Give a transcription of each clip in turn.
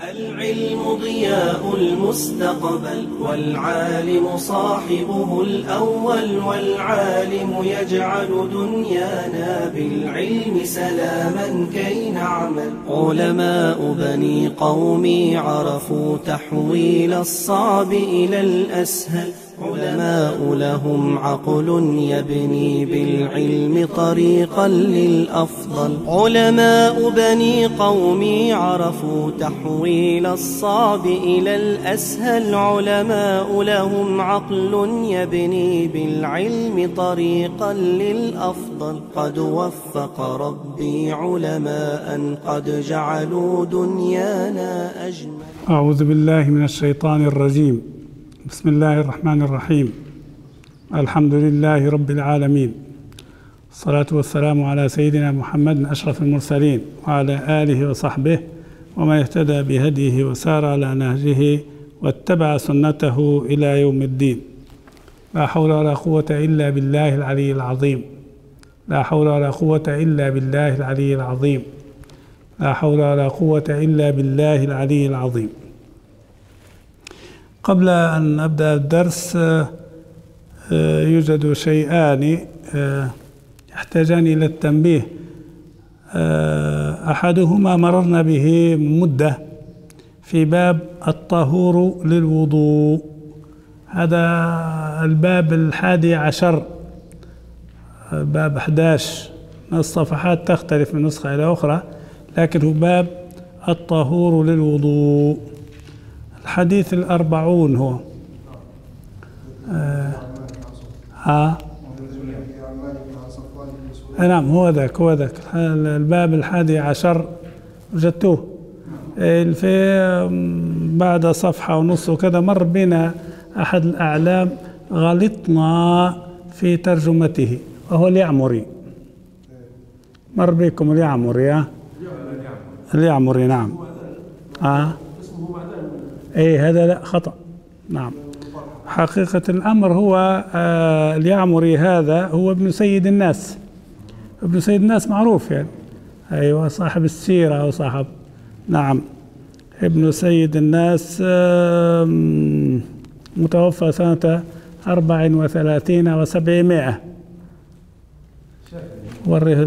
العلم ضياء المستقبل والعالم صاحبه الأول، والعالم يجعل دنيانا بالعلم سلاما كي نعمل. علماء بني قومي عرفوا تحويل الصعب إلى الأسهل، علماء لهم عقل يبني بالعلم طريقا للأفضل. علماء بني قومي عرفوا تحويل الصعب إلى الأسهل، علماء لهم عقل يبني بالعلم طريقا للأفضل. قد وفق ربي علماء قد جعلوا دنيانا أجمل. أعوذ بالله من الشيطان الرجيم. بسم الله الرحمن الرحيم. الحمد لله رب العالمين، الصلاة والسلام على سيدنا محمد أشرف المرسلين وعلى آله وصحبه ومن اهتدى بهديه وسار على نهجه واتبع سنته إلى يوم الدين. لا حول ولا قوة إلا بالله العلي العظيم. لا حول ولا قوة إلا بالله العلي العظيم. لا حول ولا قوة إلا بالله العلي العظيم. قبل أن أبدأ الدرس يوجد شيئان يحتاجان إلى التنبيه. أحدهما مررنا به مدة في باب الطهور للوضوء، هذا الباب 11، باب 11. الصفحات تختلف من نسخة إلى أخرى، لكن هو باب الطهور للوضوء. الحديث 40 هو نعم، هو ذاك الباب 11 وجدتوه في بعد صفحة ونص وكذا. مر بنا أحد الأعلام غلطنا في ترجمته وهو اليعمري. مر بكم اليعمري؟ اليعمري نعم. هذا لا، خطأ. نعم، حقيقة الأمر هو اليعمري هذا هو ابن سيد الناس. ابن سيد الناس معروف يعني، أيوة، صاحب السيرة وصاحب، نعم، ابن سيد الناس، متوفى سنة 34 و700. وريه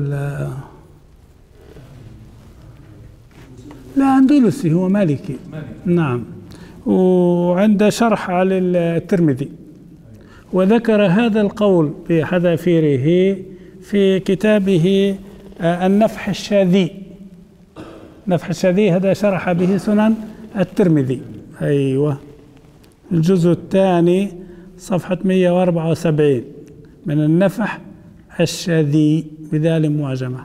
لا، أندلسي، هو مالكي. نعم، وعند شرح على الترمذي، وذكر هذا القول بحذافيره في كتابه النفح الشاذي. نفح الشاذي هذا شرح به سنن الترمذي، أيوة، الجزء الثاني صفحة 174 من النفح الشاذي بذال معجمة.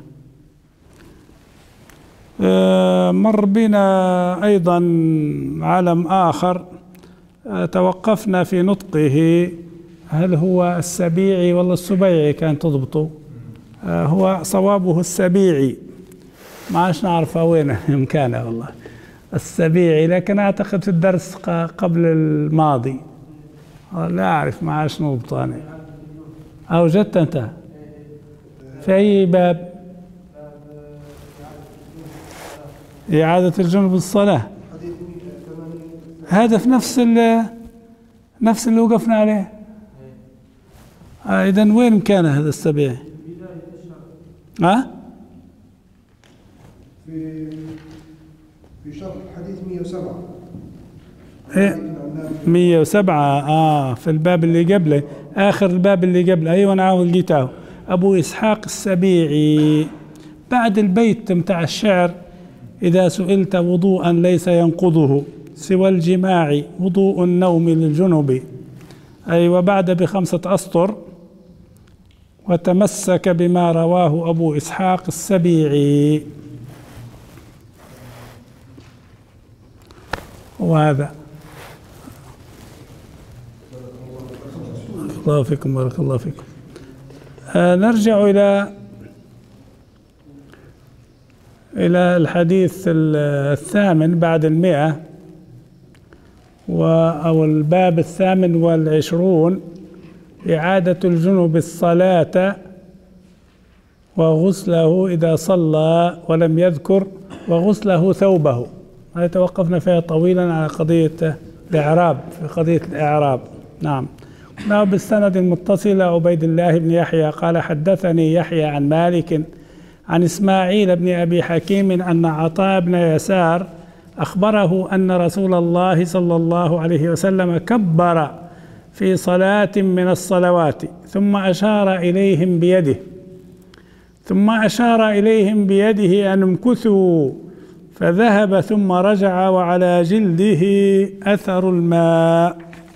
مر بنا أيضا علم آخر توقفنا في نطقه، هل هو السبيعي ولا السبيعي؟ كان تضبطه، هو صوابه السبيعي، ما عادش نعرف وين مكانه والله، السبيعي، لكن أعتقد في الدرس قبل الماضي، لا أعرف، ما عادش نضبطه أنا. أوجدت أنت في أي باب؟ إعادة الجنب الصلاة، هذا في نفس اللي وقفنا عليه. إذن وين مكان هذا السبيعي؟ في شرح الحديث 107. 107 في الباب اللي قبله، آخر الباب اللي قبله. أيوة، أنا لقيته، أبو إسحاق السبيعي، بعد البيت متاع الشعر: إذا سئلت وضوءا ليس ينقضه سوى الجماع وضوء النوم للجنب. أيوة، بعد ب5 أسطر: وتمسك بما رواه أبو إسحاق السبيعي. وهذا بارك الله فيكم، بارك الله فيكم. نرجع إلى الحديث 8 بعد 100، أو الباب 28: إعادة الجنب الصلاة وغسله إذا صلى ولم يذكر، وغسله ثوبه. هذه توقفنا فيها طويلا على قضية الإعراب، في قضية الإعراب. نعم. بالسند المتصل عبيد الله بن يحيى قال حدثني يحيى عن مالك عن إسماعيل بن أبي حكيم أن عطاء بن يسار أخبره أن رسول الله صلى الله عليه وسلم كبر في صلاة من الصلوات ثم أشار إليهم بيده أن امكثوا، فذهب ثم رجع وعلى جلده أثر الماء.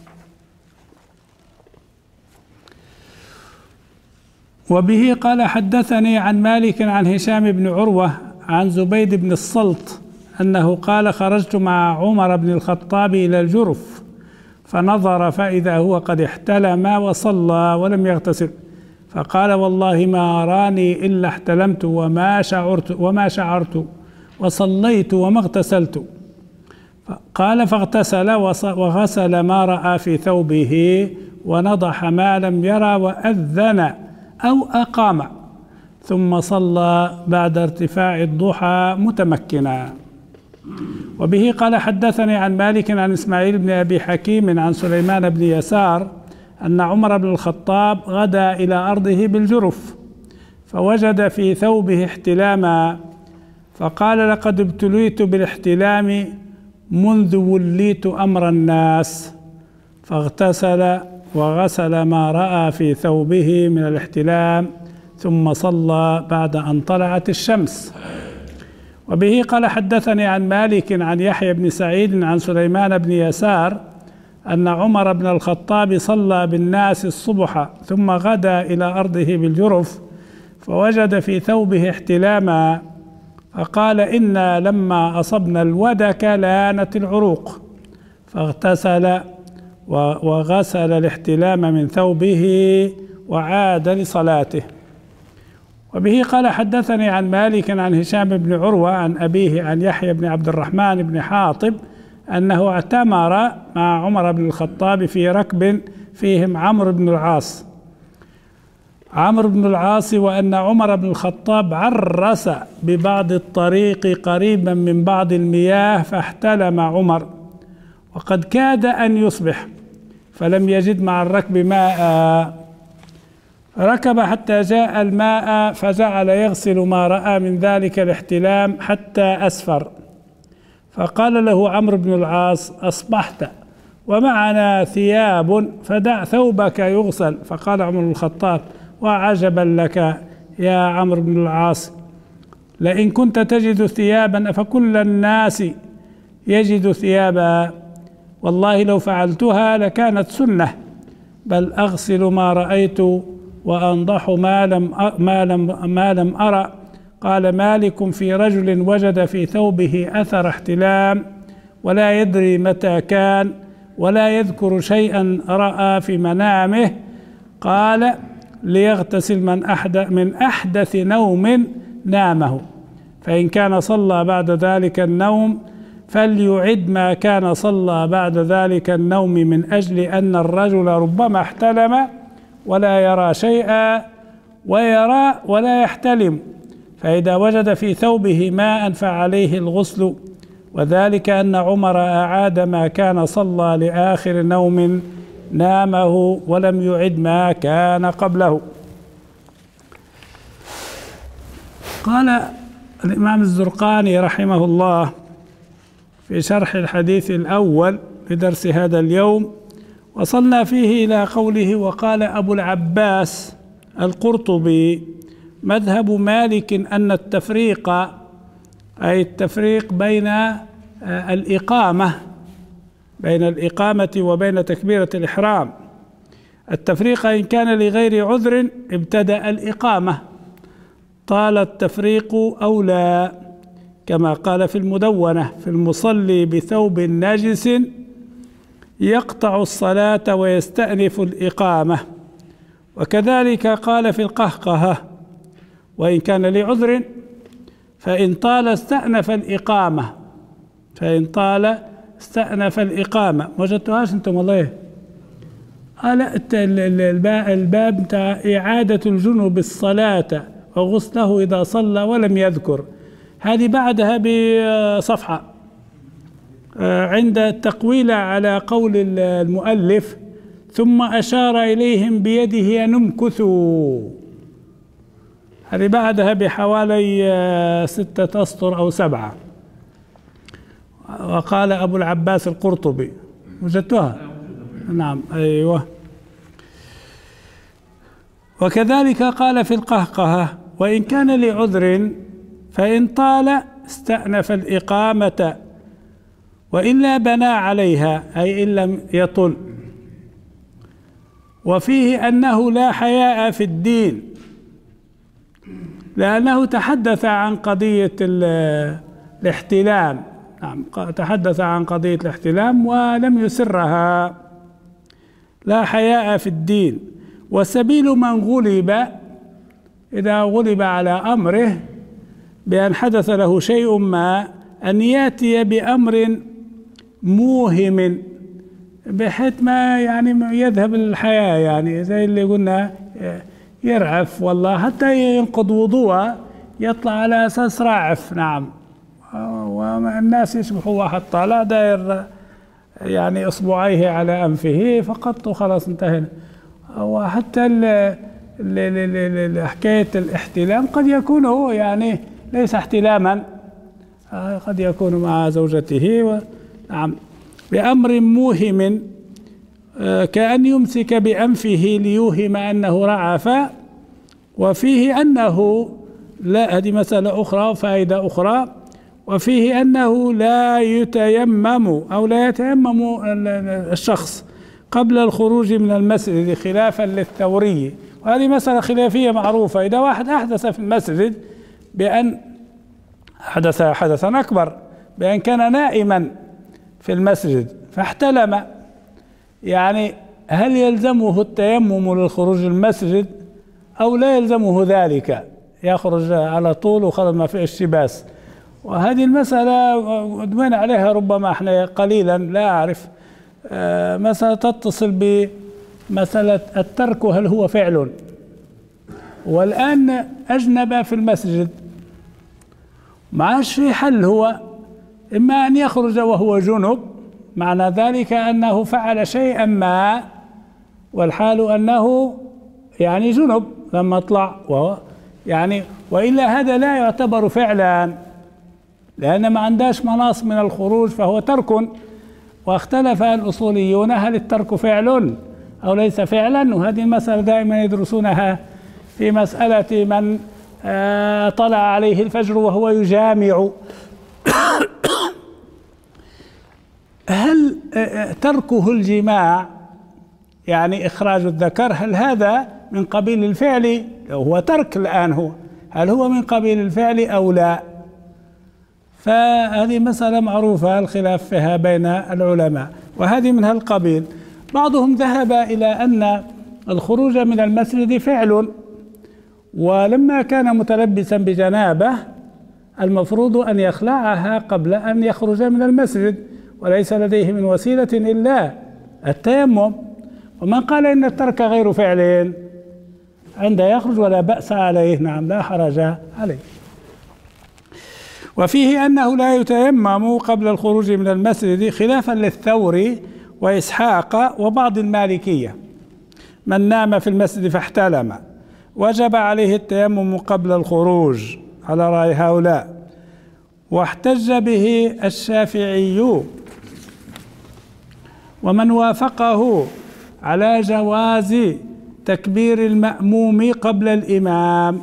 وبه قال حدثني عن مالك عن هشام بن عروة عن زبيد بن الصلت أنه قال خرجت مع عمر بن الخطاب إلى الجرف فنظر فإذا هو قد احتلم وصلى ولم يغتسل، فقال والله ما أراني إلا احتلمت وما شعرت وصليت وما اغتسلت. قال فاغتسل وغسل ما رأى في ثوبه ونضح ما لم يرى وأذن أو أقام، ثم صلى بعد ارتفاع الضحى متمكنا. وبه قال حدثني عن مالك عن إسماعيل بن أبي حكيم عن سليمان بن يسار أن عمر بن الخطاب غدا إلى أرضه بالجرف فوجد في ثوبه احتلاما، فقال لقد ابتليت بالاحتلام منذ وليت أمر الناس، فاغتسل وغسل ما رأى في ثوبه من الاحتلام ثم صلى بعد أن طلعت الشمس. وبه قال حدثني عن مالك عن يحيى بن سعيد عن سليمان بن يسار أن عمر بن الخطاب صلى بالناس الصبح ثم غدا إلى أرضه بالجرف فوجد في ثوبه احتلاما، فقال إنا لما أصبنا الودك لانت العروق، فاغتسل وغسل الاحتلام من ثوبه وعاد لصلاته. وبه قال حدثني عن مالك عن هشام بن عروة عن أبيه عن يحيى بن عبد الرحمن بن حاطب أنه اعتمر مع عمر بن الخطاب في ركب فيهم عمرو بن العاص، وأن عمر بن الخطاب عرس ببعض الطريق قريبا من بعض المياه فاحتلم عمر وقد كاد أن يصبح فلم يجد مع الركب ماء، ركب حتى جاء الماء فجعل يغسل ما رأى من ذلك الاحتلام حتى أسفر، فقال له عمرو بن العاص أصبحت ومعنا ثياب فدع ثوبك يغسل، فقال عمر بن الخطاب وعجبا لك يا عمرو بن العاص لئن كنت تجد ثيابا أفكل الناس يجد ثيابا، والله لو فعلتها لكانت سنة، بل أغسل ما رأيت وأنضح ما لم أرى. قال مالك في رجل وجد في ثوبه أثر احتلام ولا يدري متى كان ولا يذكر شيئا رأى في منامه، قال ليغتسل من أحدث نوم نامه، فإن كان صلى بعد ذلك النوم فليعد ما كان صلى بعد ذلك النوم، من أجل أن الرجل ربما احتلم ولا يرى شيئا ويرى ولا يحتلم، فإذا وجد في ثوبه ماء فعليه الغسل، وذلك أن عمر أعاد ما كان صلى لآخر نوم نامه ولم يعد ما كان قبله. قال الإمام الزرقاني رحمه الله في شرح الحديث الأول لدرس هذا اليوم، وصلنا فيه إلى قوله وقال أبو العباس القرطبي مذهب مالك أن التفريق أي التفريق بين الإقامة وبين تكبيرة الإحرام، التفريق إن كان لغير عذر ابتدأ الإقامة، طال التفريق أولى، كما قال في المدونة في المصلي بثوب نجس يقطع الصلاة ويستأنف الإقامة، وكذلك قال في القهقهة وإن كان لعذر فإن طال استأنف الإقامة. وجدتوهاش انتم والله؟ لا، الباب بتاع إعادة الجنوب الصلاة وغسله إذا صلى ولم يذكر، هذه بعدها بصفحة عند التقويل على قول المؤلف ثم أشار إليهم بيده أن امكثوا، هذه بعدها بحوالي 6 أسطر أو 7. وقال أبو العباس القرطبي، وجدتها؟ نعم أيوه. وكذلك قال في القهقهة وإن كان لعذر فإن طال استأنف الإقامة وإلا بنى عليها، أي إن لم يطل. وفيه أنه لا حياء في الدين، لأنه تحدث عن قضية الاحتلام. نعم، تحدث عن قضية الاحتلام ولم يسرها. لا حياء في الدين. وسبيل من غلب، إذا غلب على أمره بأن حدث له شيء ما، أن يأتي بأمر موهم بحيث ما يعني يذهب الحياة، يعني زي اللي قلنا يرعف والله حتى ينقض وضوءه يطلع على أساس راعف. نعم، والناس يشبحوا واحد طالع داير يعني إصبعيه على أنفه فقط وخلاص انتهينا. وحتى حكاية الاحتلام قد يكون هو يعني ليس احتلاما، قد يكون مع زوجته. نعم، بأمر موهم كأن يمسك بأنفه ليوهم أنه رعف. وفيه أنه لا، هذه مسألة أخرى فائدة أخرى، وفيه أنه لا يتيمم أو لا يتيمم الشخص قبل الخروج من المسجد خلافا للثوري. وهذه مسألة خلافية معروفة. إذا واحد أحدث في المسجد بأن حدث حدثا أكبر، بأن كان نائما في المسجد فاحتلم، يعني هل يلزمه التيمم للخروج من المسجد أو لا يلزمه ذلك؟ يخرج على طول وخلاص ما فيش اشتباس. وهذه المسألة دمنا عليها ربما احنا قليلا، لا أعرف. مسألة تتصل بمسألة الترك هل هو فعل، والآن أجنب في المسجد معاش في حل، هو إما أن يخرج وهو جنب، معنى ذلك أنه فعل شيئا ما والحال أنه يعني جنب لما طلع، وهو يعني وإلا هذا لا يعتبر فعلا، لأن ما عندهاش مناص من الخروج فهو ترك. واختلف الأصوليون هل الترك فعل أو ليس فعلا، وهذه المسألة دائما يدرسونها في مسألة من طلع عليه الفجر وهو يجامع. هل تركه الجماع يعني إخراج الذكر هل هذا من قبيل الفعل؟ هو ترك الآن، هل هو من قبيل الفعل أو لا؟ فهذه مسألة معروفة الخلاف فيها بين العلماء، وهذه من هالقبيل. بعضهم ذهب إلى أن الخروج من المسجد فعل، ولما كان متلبسا بجنابه المفروض أن يخلعها قبل أن يخرج من المسجد، وليس لديه من وسيلة إلا التيمم. ومن قال إن الترك غير فعل عند يخرج ولا بأس عليه، نعم لا حرج عليه. وفيه أنه لا يتيمم قبل الخروج من المسجد خلافا للثوري وإسحاق وبعض المالكية. من نام في المسجد فاحتلم وجب عليه التيمم قبل الخروج على رأي هؤلاء. واحتج به الشافعي ومن وافقه على جواز تكبير المأموم قبل الإمام،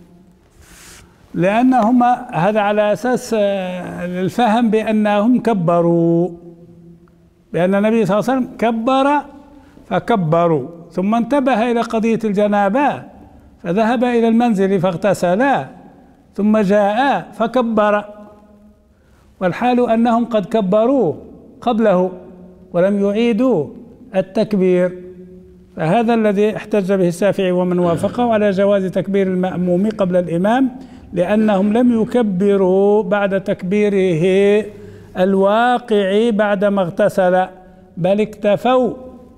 لأنهم هذا على أساس الفهم بأنهم كبروا، بأن النبي صلى الله عليه وسلم كبر فكبروا، ثم انتبه إلى قضية الجنابة فذهب إلى المنزل فاغتسلا ثم جاء فكبر، والحال أنهم قد كبروا قبله ولم يعيدوا التكبير. فهذا الذي احتج به الشافعي ومن وافقه على جواز تكبير المأموم قبل الإمام، لأنهم لم يكبروا بعد تكبيره الواقع بعدما اغتسل، بل اكتفوا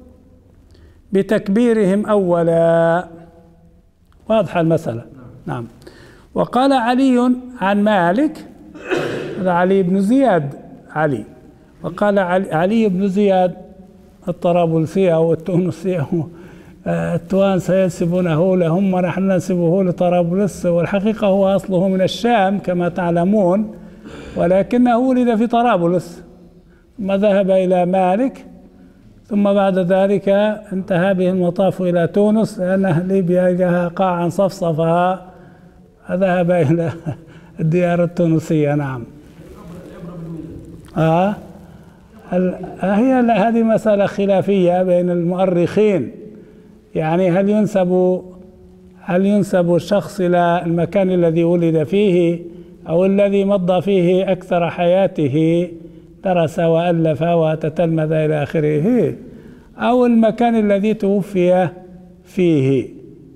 بتكبيرهم أولا. واضحة المسألة؟ نعم. وقال علي عن مالك، هذا علي بن زياد علي، وقال علي بن زياد الطرابلسي أو التونسي أو التوانسة ينسبونه لهم ونحن ننسبه لطرابلس، والحقيقة هو أصله من الشام كما تعلمون، ولكنه ولد في طرابلس ثم ذهب إلى مالك، ثم بعد ذلك انتهى به المطاف إلى تونس لأن ليبيا لها قاعا صفصفها فذهب إلى الديار التونسية. نعم. هذه مسألة خلافية بين المؤرخين، يعني هل ينسب الشخص إلى المكان الذي ولد فيه أو الذي مضى فيه أكثر حياته، درس وألف وتتلمذ إلى آخره، أو المكان الذي توفي فيه.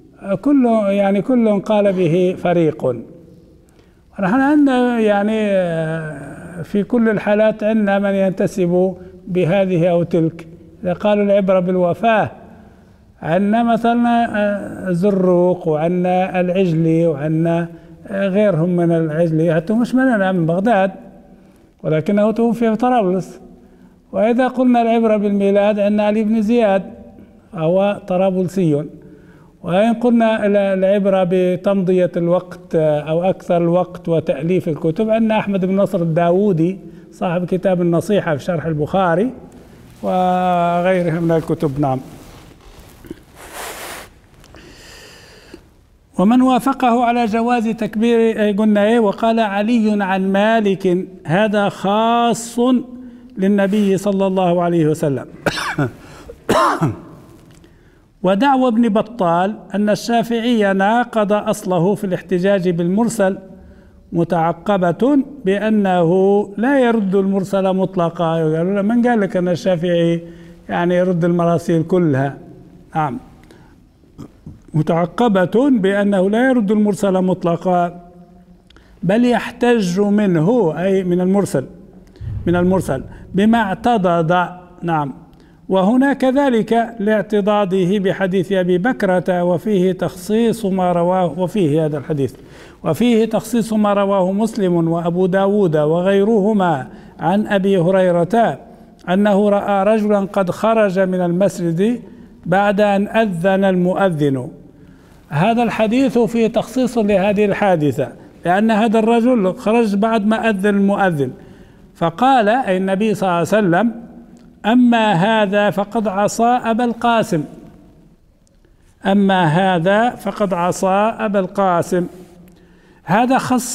كل قال به فريق، ونحن عندنا يعني في كل الحالات عندنا من ينتسب بهذه أو تلك. إذا قالوا العبرة بالوفاة، عندنا مثلا زروق وعندنا العجلي وعندنا غيرهم من العجلي، حتى مش من بغداد ولكنه توفي في طرابلس. وإذا قلنا العبرة بالميلاد عندنا علي بن زياد هو طرابلسي. وإن قلنا العبرة بتمضية الوقت أو أكثر الوقت وتأليف الكتب، عندنا أحمد بن نصر الداودي صاحب كتاب النصيحة في شرح البخاري وغيرها من الكتب. نعم. ومن وافقه على جواز تكبير قلنا وقال علي عن مالك هذا خاص للنبي صلى الله عليه وسلم. ودعوى ابن بطال أن الشافعي ناقض أصله في الاحتجاج بالمرسل متعقبة بأنه لا يرد المرسل مطلقا. من قال لك أن الشافعي يعني يرد المراسيل كلها؟ نعم، متعقبة بأنه لا يرد المرسل مطلقا بل يحتج منه أي من المرسل بما اعتضد. نعم. وهنا كذلك لاعتضاده بحديث أبي بكرة وفيه تخصيص ما رواه، وفيه هذا الحديث وفيه تخصيص ما رواه مسلم وأبو داود وغيرهما عن أبي هريرة أنه رأى رجلا قد خرج من المسجد بعد أن أذن المؤذن. هذا الحديث فيه تخصيص لهذه الحادثة، لأن هذا الرجل خرج بعد ما أذن المؤذن، فقال أي النبي صلى الله عليه وسلم: أما هذا فقد عصى أبا القاسم، أما هذا فقد عصى أبا القاسم. هذا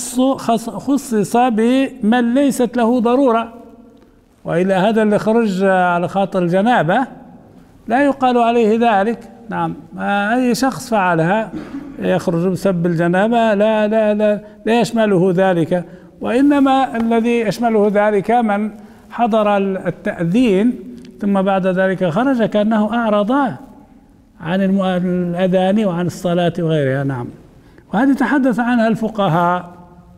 خصص بمن ليست له ضرورة، وإلى هذا اللي خرج على خاطر الجنابة لا يقال عليه ذلك. نعم، أي شخص فعلها يخرج بسبب الجنابة لا يشمله ذلك، وإنما الذي يشمله ذلك من حضر التأذين ثم بعد ذلك خرج كأنه أعرض عن الأذان وعن الصلاة وغيرها. نعم. وهذه تحدث عنها الفقهاء،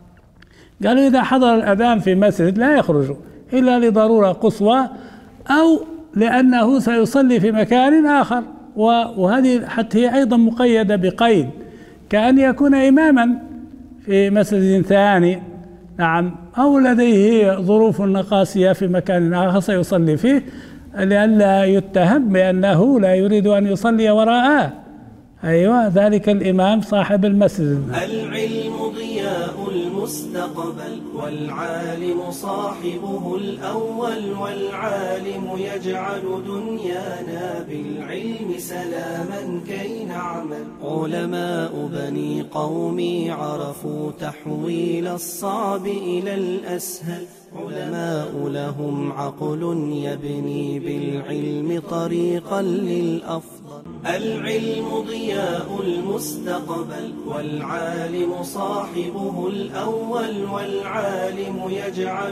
قالوا إذا حضر الأذان في مسجد لا يخرج إلا لضرورة قصوى أو لأنه سيصلي في مكان آخر، وهذه حتى هي أيضا مقيدة بقيد كأن يكون إماما في مسجد ثاني. نعم. أو لديه ظروف قاسية في مكان آخر سيصلي فيه لئلا يتهم بأنه لا يريد أن يصلي وراءه. أيوة، ذلك الإمام صاحب المسجد. العلم ضياء المستقبل والعالم صاحبه الأول، والعالم يجعل دنيانا بالعلم سلاما كي نعمل. علماء بني قومي عرفوا تحويل الصعب إلى الأسهل، علماء لهم عقل يبني بالعلم طريقا للأفضل. العلم ضياء المستقبل والعالم صاحبه الأول، والعالم يجعل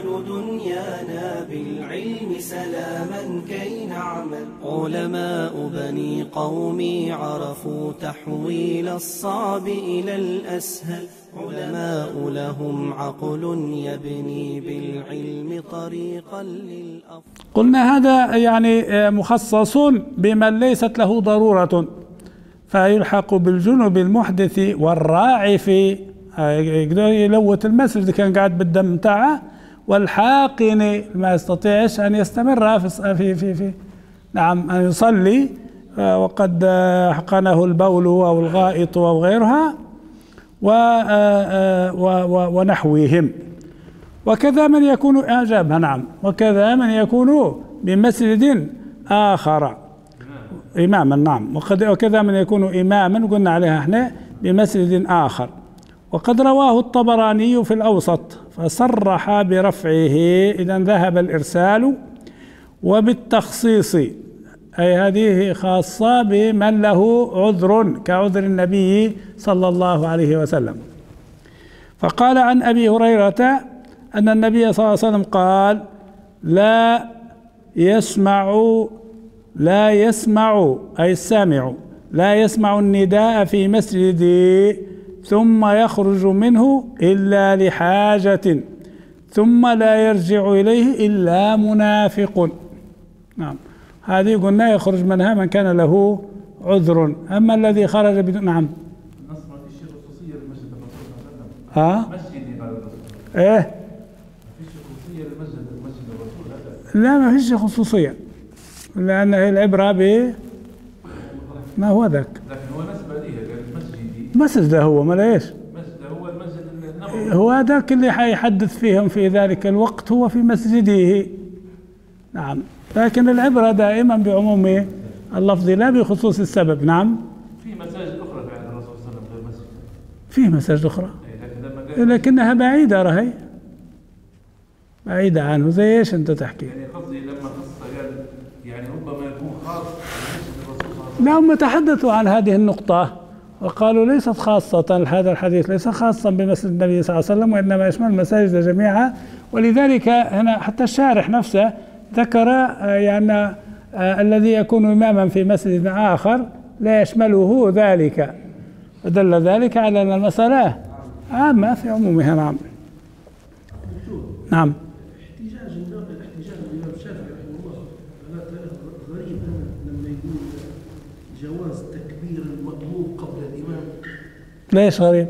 دنيانا بالعلم سلاما كي نعمل. علماء بني قومي عرفوا تحويل الصعب إلى الأسهل، علماء لهم عقل يبني بالعلم طريقا للأفضل. قلنا هذا يعني مخصص بمن ليست له ضرورة فيلحق بالجنب المحدث والراعف، يقدر يلوث المسجد كان قاعد بالدم بتاعه والحاقن ما يستطيعش أن يستمر في نعم أن يصلي وقد حقنه البول أو الغائط أو غيرها ونحوهم. وكذا من يكون أعجابها نعم، وكذا من يكون بمسجد آخر إماما نعم، وكذا من يكون إماما قلنا عليها احنا بمسجد آخر. وقد رواه الطبراني في الأوسط فصرح برفعه، إذا ذهب الإرسال وبالتخصيص، أي هذه خاصة بمن له عذر كعذر النبي صلى الله عليه وسلم. فقال عن أبي هريرة أن النبي صلى الله عليه وسلم قال: لا يسمع أي السامع لا يسمع النداء في مسجدي ثم يخرج منه إلا لحاجة ثم لا يرجع إليه إلا منافق. نعم، هذه قلنا يخرج منها من كان له عذر. أما الذي خرج بدون نعم نص ما فيش خصوصية لمسجد الرسول صلى الله عليه وسلم. ها مسجد بعد الرسول. إيه ما فيش خصوصية لمسجد الرسول هذا. لا، ما فيش خصوصية، لأن العبرة ما هو ذاك. لكن هو نسبة ليها قال مسجدي. مسجد هو ما ليش؟ مسجد هو المسجد النبوي. هو ذاك اللي حيحدث فيهم في ذلك الوقت هو في مسجده. نعم، لكن العبرة دائما بعموم اللفظ لا بخصوص السبب. نعم، في مساجد أخرى بعد الرسول صلى الله عليه وسلم غير مسجد. فيه مساجد أخرى لكن لما لكنها بعيدة، رهي بعيدة عنه. زي ايش انت تحكي؟ يعني قصدي لما خص قال يعني ربما يكون خاص بمسجد الرسول صلى الله عليه وسلم. لا، هم تحدثوا عن هذه النقطة وقالوا ليست خاصة، هذا الحديث ليس خاصا بمسجد النبي صلى الله عليه وسلم وإنما يشمل المساجد جميعا. ولذلك هنا حتى الشارح نفسه ذكر يعني الذي يكون إماما في مسجد آخر لا يشمله ذلك، فدل ذلك على أن المسألة عامة في عمومها. نعم نعم. احتجاج الإمام الشافعي رحمه الله على غريب لما يقول جواز تكبير المأموم قبل الإمام. ليش غريب؟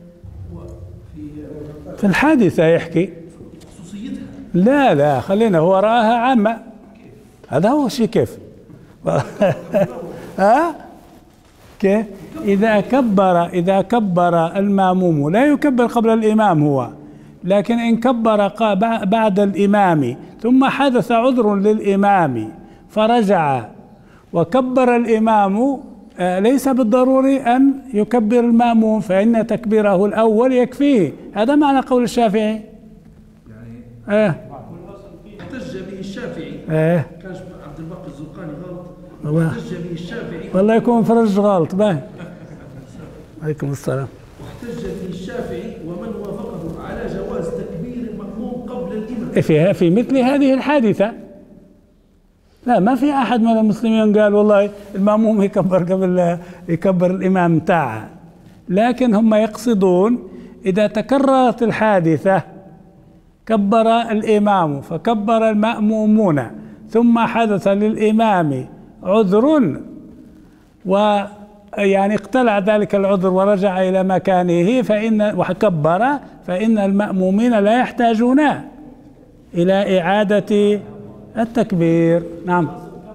في الحادثة يحكي خصوصيتها. لا خلينا، هو رآها عامة، هذا هو الشيء. كيف؟ ها؟ كيف؟ إذا كبر المأموم لا يكبر قبل الإمام هو، لكن إن كبر بعد الإمام ثم حدث عذر للإمام فرجع وكبر الإمام ليس بالضروري أن يكبر المأموم، فإن تكبيره الأول يكفيه. هذا معنى قول الشافعي. يعني احتج به الشافعي. كان عبد الباقي الزرقاني غلط. احتج به الشافعي. والله يكون فرج غلط. باهي، عليكم السلام. واحتج به الشافعي ومن وافقه على جواز تكبير المأموم قبل الإمام. في مثل هذه الحادثة لا، ما في أحد من المسلمين قال والله المأموم يكبر قبل يكبر الإمام تاعه، لكن هم يقصدون إذا تكررت الحادثة كبر الإمام فكبر المأمومون ثم حدث للإمام عذر ويعني اقتلع ذلك العذر ورجع إلى مكانه وكبر، فإن المأمومين لا يحتاجون إلى إعادة التكبير. نعم.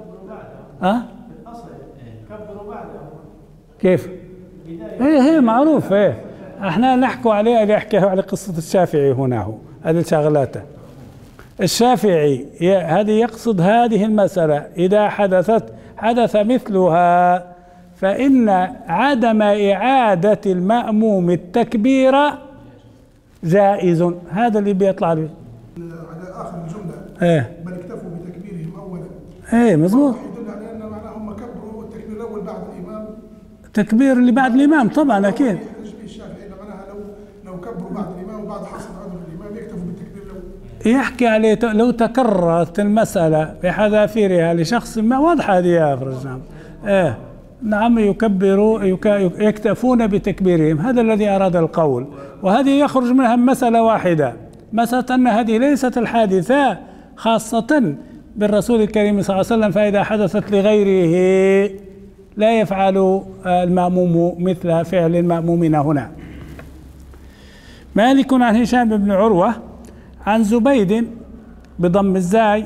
كيف؟ هي معروف. احنا نحكوا عليه اللي يحكي على قصة الشافعي هنا، هو هذه شغلاته. الشافعي هذه يقصد هذه المسألة إذا حدث مثلها فإن عدم إعادة المأموم التكبير جائز. هذا اللي بيطلع له على آخر الجملة. بل اكتفوا بتكبيرهم أولا. مظبوط. يدل على أن معناهم كبروا التكبير الأول بعد الإمام. التكبير اللي بعد الإمام طبعا أكيد. الشافعي معناها لو كبروا بعد الإمام وبعد حصل عذر الإمام يكتفوا بالتكبير الأول. يحكي عليه لو تكررت المسألة بحذافيرها لشخص ما، واضحة هذه يا فرج. نعم. نعم، يكتفون بتكبيرهم. هذا الذي أراد القول، وهذه يخرج منها مسألة واحدة، مسألة أن هذه ليست الحادثة خاصة بالرسول الكريم صلى الله عليه وسلم، فإذا حدثت لغيره لا يفعل المأموم مثل فعل المأمومين هنا. مالك عن هشام بن عروة عن زبيد بضم الزاي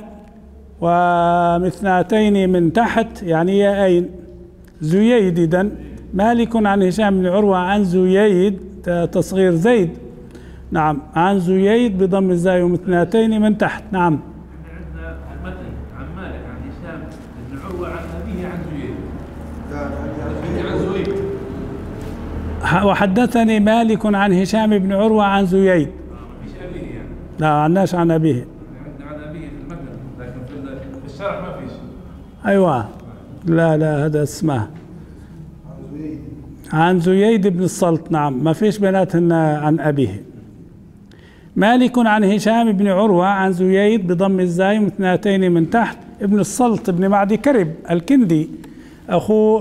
ومثنتين من تحت يعني ياءين زييددا. مالك عن هشام بن عروة عن زييد تصغير زيد، نعم، عن زييد بضم الزاي ومثنتين من تحت. نعم. عندنا المتن عن مالك عن هشام بن عروة عن أبيه عن زيد. عن زيد. وحدثني مالك عن هشام بن عروة عن زييد. ما فيش أبيه يعني. لا عناش عن أبيه. عندنا عن أبيه في المتن لكن في الشرح ما فيش. أيوة. لا هذا اسمه عن زييد بن الصلت. نعم، ما فيش بيناتهن عن أبيه. مالك عن هشام بن عروة عن زييد بضم الزاي مثنتين من تحت ابن الصلت بن معدي كرب الكندي أخو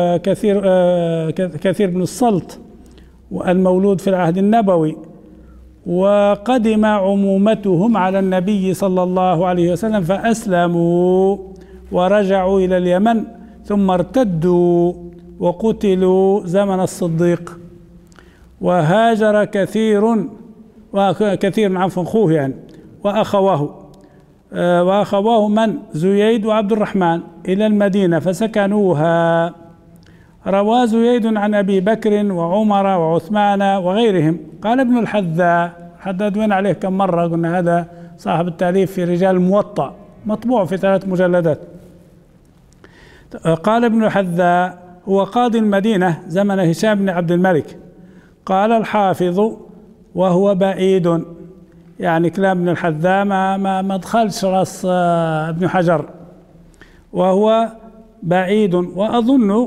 كثير بن الصلت والمولود في العهد النبوي. وقدم عمومتهم على النبي صلى الله عليه وسلم فأسلموا ورجعوا إلى اليمن ثم ارتدوا وقتلوا زمن الصديق. وهاجر كثير من أخوه يعني وأخواه من زييد وعبد الرحمن إلى المدينة فسكنوها. روى زييد عن أبي بكر وعمر وعثمان وغيرهم. قال ابن الحذاء، حددنا عليه كم مرة، قلنا هذا صاحب التأليف في رجال الموطأ مطبوع في 3 مجلدات. قال ابن الحذاء هو قاضي المدينة زمن هشام بن عبد الملك. قال الحافظ وهو بعيد، يعني كلام ابن الحذاء ما دخلش راس ابن حجر، وهو بعيد. وأظن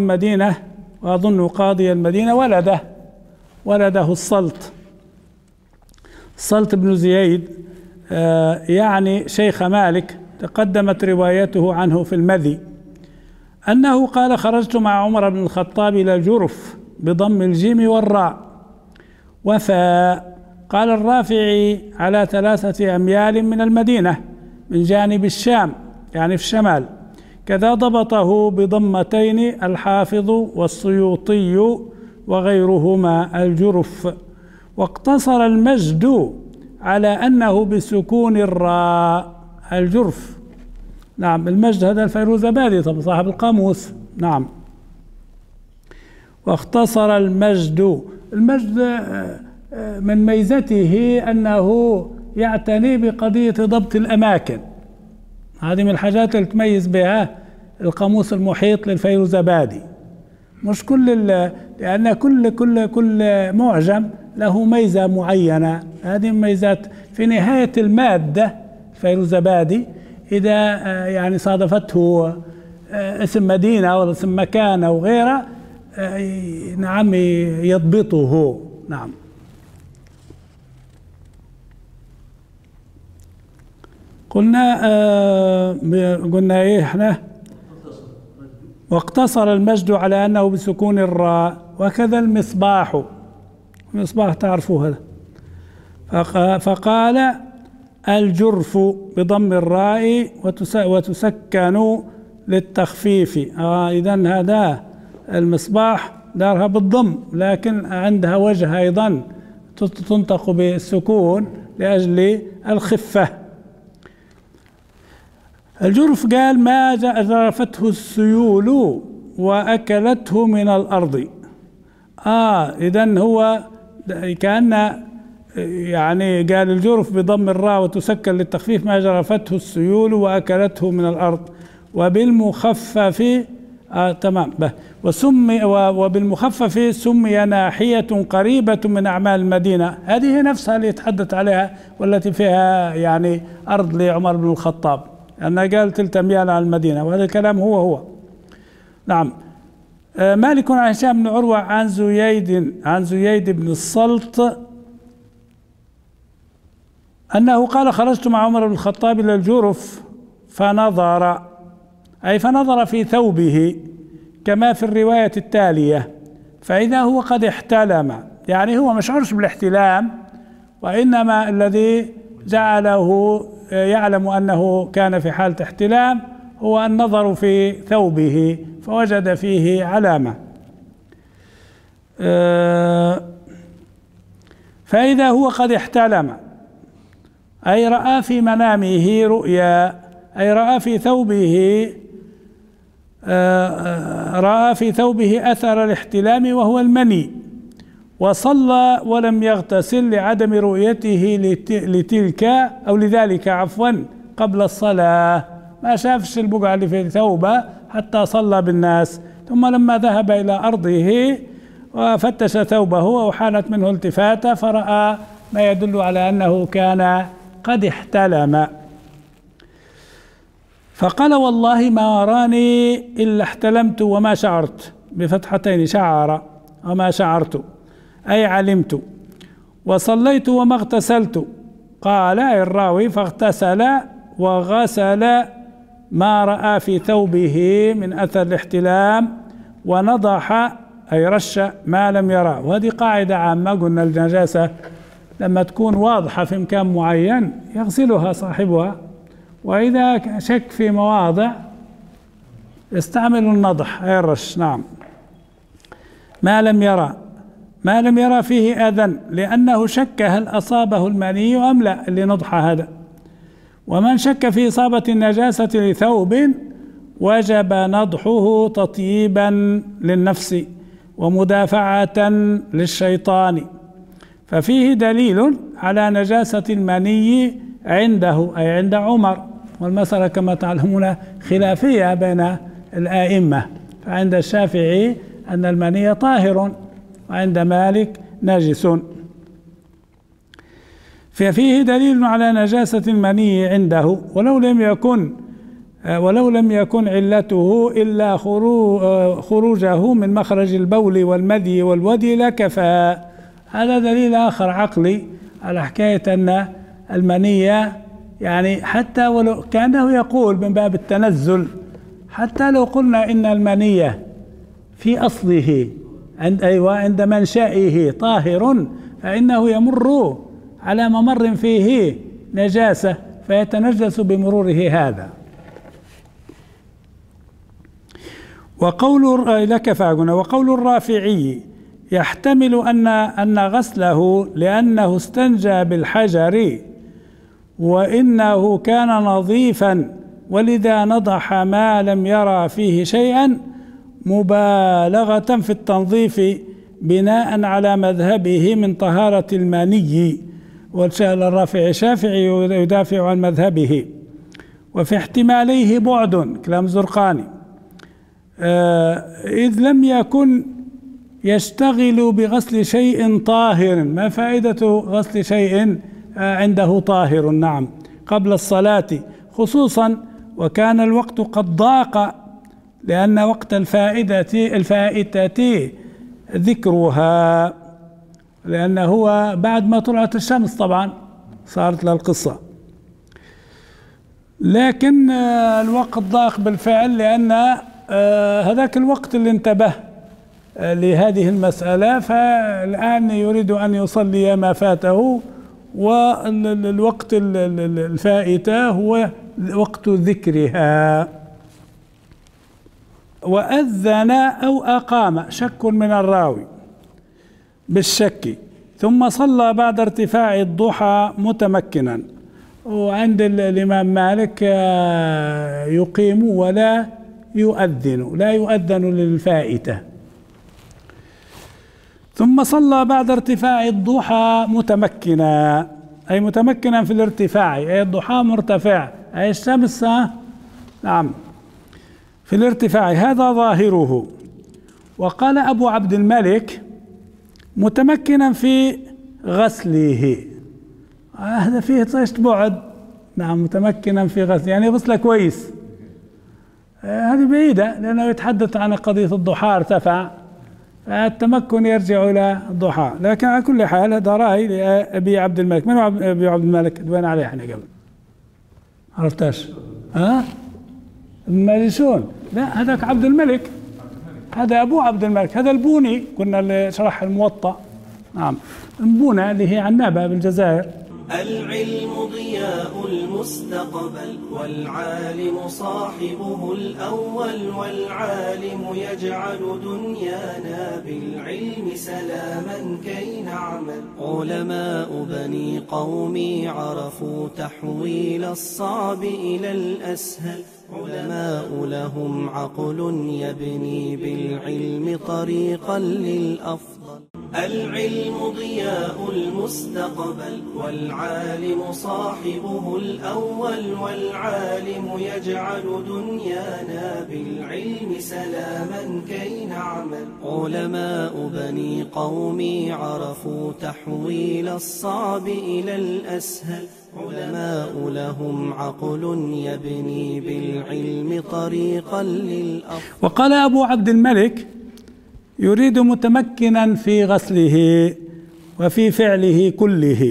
قاضي المدينة ولده الصلت بن زييد، يعني شيخ مالك، تقدمت روايته عنه في المذي أنه قال خرجت مع عمر بن الخطاب إلى الجرف بضم الجيم والراء وفاء. قال الرافعي على 3 أميال من المدينة من جانب الشام يعني في الشمال. كذا ضبطه بضمتين الحافظ والسيوطي وغيرهما الجرف. واقتصر المجد على أنه بسكون الراء الجرف. نعم، المجد هذا الفيروزبادي طبعا صاحب القاموس. نعم. واختصر المجد من ميزته أنه يعتني بقضية ضبط الأماكن. هذه من الحاجات اللي تميز بها القاموس المحيط للفيروزبادي. مش لأن كل معجم له ميزة معينة. هذه ميزات في نهاية المادة الفيروزبادي إذا يعني صادفته اسم مدينة ولا اسم مكان أو غيره، نعم، يضبطه. نعم. قلنا ايه احنا؟ واقتصر المجد على انه بسكون الراء. وكذا المصباح تعرفوا هذا. فقال الجرف بضم الراء وتسكن للتخفيف. إذن هذا المصباح دارها بالضم، لكن عندها وجه أيضا تنطق بالسكون لأجل الخفة. الجرف قال ما جرفته السيول وأكلته من الأرض. إذن هو كأن يعني قال الجرف بضم الراء وتسكن للتخفيف ما جرفته السيول وأكلته من الأرض. وبالمخفف تمام وسمي وبالمخفف سمي ناحية قريبة من أعمال المدينة. هذه نفسها اللي يتحدث عليها والتي فيها يعني أرض لعمر بن الخطاب، أنا قال تلت أميال على المدينة، وهذا الكلام هو. نعم. مالك عن هشام بن عروة عن زييد بن الصلت أنه قال خرجت مع عمر بن الخطاب إلى الجرف فنظر في ثوبه كما في الرواية التالية، فإذا هو قد احتلم، يعني هو مشعرش بالاحتلام، وإنما الذي جعله يعلم أنه كان في حالة احتلام هو النظر في ثوبه فوجد فيه علامة. فإذا هو قد احتلم أي رأى في منامه رؤيا، أي رأى في ثوبه أثر الاحتلام وهو المني، وصلى ولم يغتسل لعدم رؤيته لذلك قبل الصلاة، ما شافش البقعة اللي في ثوبه حتى صلى بالناس. ثم لما ذهب إلى أرضه وفتش ثوبه وحانت منه التفاتة فرأى ما يدل على أنه كان قد احتلم، فقال والله ما أراني إلا احتلمت وما شعرت، بفتحتين شعر وما شعرت أي علمت، وصليت وما اغتسلت. قال الراوي فاغتسل وغسل ما رأى في ثوبه من أثر الاحتلام، ونضح أي رش ما لم يرى. وهذه قاعدة عامة، قلنا النجاسة لما تكون واضحة في مكان معين يغسلها صاحبها، وإذا شك في مواضع يستعمل النضح أي الرش. نعم. ما لم يرى فيه أذى، لأنه شك هل أصابه المني أم لا، اللي نضح هذا. ومن شك في إصابة النجاسة لثوب وجب نضحه تطيبا للنفس ومدافعة للشيطان، ففيه دليل على نجاسة المني عنده أي عند عمر، والمسألة كما تعلمون خلافية بين الآئمة، فعند الشافعي أن المني طاهر وعند مالك نجس. ففيه دليل على نجاسة المني عنده، ولو لم يكن علته إلا خروجه من مخرج البول والمذي والودي لكفى. هذا دليل آخر عقلي على حكاية أن المنية يعني حتى ولو كأنه يقول من باب التنزل، حتى لو قلنا إن المنية في أصله عند منشئه طاهر، فإنه يمر على ممر فيه نجاسة فيتنجس بمروره هذا. وقول الرافعي يحتمل أن غسله لأنه استنجى بالحجر وإنه كان نظيفا ولذا نضح ما لم يرى فيه شيئا مبالغة في التنظيف بناء على مذهبه من طهارة المني. والرافعي الشافعي يدافع عن مذهبه. وفي احتماليه بعد، كلام زرقاني، إذ لم يكن يشتغل بغسل شيء طاهر. ما فائدة غسل شيء عنده طاهر؟ نعم، قبل الصلاة خصوصا وكان الوقت قد ضاق، لأن وقت الفائتة ذكرها، لأنه هو بعد ما طلعت الشمس طبعا صارت له القصة، لكن الوقت ضاق بالفعل، لأن هذاك الوقت اللي انتبه لهذه المسألة، فالآن يريد أن يصلي ما فاته، والوقت الفائتة هو وقت ذكرها. وأذن أو أقام، شك من الراوي بالشك، ثم صلى بعد ارتفاع الضحى متمكنا. وعند الإمام مالك يقيم ولا يؤذن، لا يؤذن للفائتة. ثم صلى بعد ارتفاع الضحى متمكنا، أي متمكنا في الارتفاع، أي الضحى مرتفع، أي الشمس نعم في الارتفاع، هذا ظاهره. وقال أبو عبد الملك متمكنا في غسله، هذا فيه طيشت بعد. نعم، متمكنا في غسله يعني غسله كويس، هذه بعيدة، لأنه يتحدث عن قضية الضحى ارتفع، التمكن يرجع إلى الضحى. لكن على كل حال هذا رأي لأبي عبد الملك. من هو أبي عبد الملك؟ دوين عليه احنا قبل، عرفتاش؟ الماجشون؟ لا، هذاك عبد الملك، هذا أبو عبد الملك، هذا البوني، كنا اللي شرح الموطأ. نعم، البونة اللي هي عنابة بالجزائر. العلم ضياء المستقبل والعالم صاحبه الأول والعالم يجعل دنيانا بالعلم سلاما كي نعمل. علماء بني قومي عرفوا تحويل الصعب إلى الأسهل. علماء لهم عقل يبني بالعلم طريقا للأفضل. العلم ضياء المستقبل والعالم صاحبه الأول والعالم يجعل دنيانا بالعلم سلاما كي نعمل. علماء بني قومي عرفوا تحويل الصعب إلى الأسهل. علماء لهم عقل يبني بالعلم طريقا للأفضل. وقال أبو عبد الملك يريد متمكنا في غسله وفي فعله كله.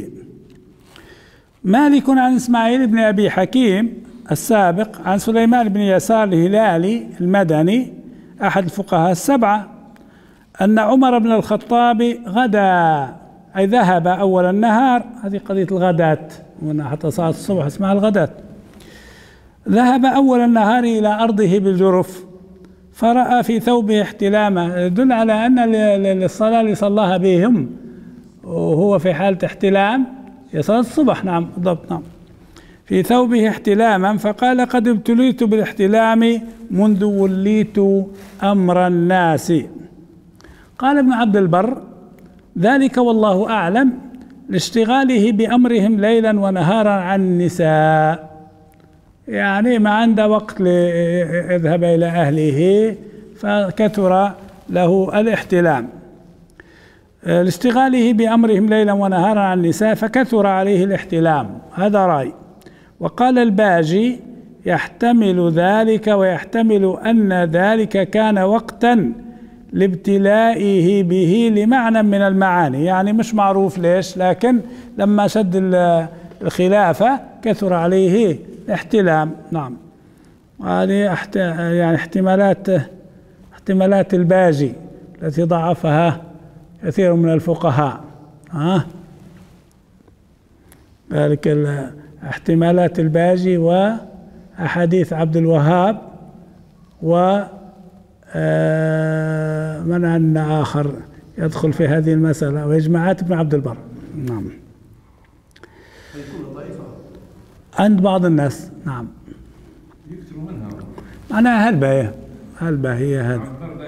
مالك عن إسماعيل بن أبي حكيم السابق عن سليمان بن يسار الهلالي المدني أحد الفقهاء السبعة أن عمر بن الخطاب غدا، أي ذهب أول النهار، هذه قضية الغداة حتى صلاة الصبح اسمها الغداة، ذهب أول النهار إلى أرضه بالجرف فرأى في ثوبه احتلاما، يدل على أن الصلاة اللي صلاها بهم وهو في حالة احتلام هي صلاة الصبح. نعم بالضبط. نعم. في ثوبه احتلاما فقال قد ابتليت بالاحتلام منذ وليت أمر الناس. قال ابن عبد البر ذلك والله أعلم لاشتغاله بأمرهم ليلا ونهارا عن النساء، يعني ما عنده وقت ليذهب إلى أهله فكثر له الاحتلام، لاشتغاله بأمرهم ليلا ونهارا عن النساء فكثر عليه الاحتلام. هذا رأي. وقال الباجي يحتمل ذلك ويحتمل أن ذلك كان وقتا لابتلائه به لمعنى من المعاني، يعني مش معروف ليش، لكن لما شد الخلافة كثر عليه احتلام. نعم. هذه يعني احتمالات الباجي التي ضعفها كثير من الفقهاء. ذلك احتمالات الباجي وأحاديث عبد الوهاب من أن آخر يدخل في هذه المسألة وإجماعات ابن عبد البر. نعم. عند بعض الناس. نعم. يكثروا منها. معناها هلبة هي هذا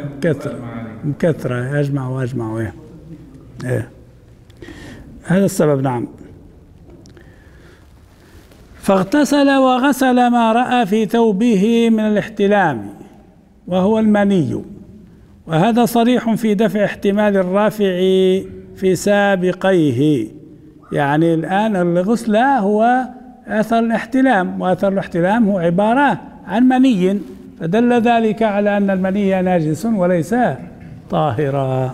مكثرة يجمعوا إيه. هذا السبب. نعم. فاغتسل وغسل ما رأى في ثوبه من الاحتلام وهو المني، وهذا صريح في دفع احتمال الرافع في سابقيه، يعني الآن الغسل هو أثر الاحتلام، وأثر الاحتلام هو عبارة عن مني، فدل ذلك على أن المني ناجس وليس طاهرا،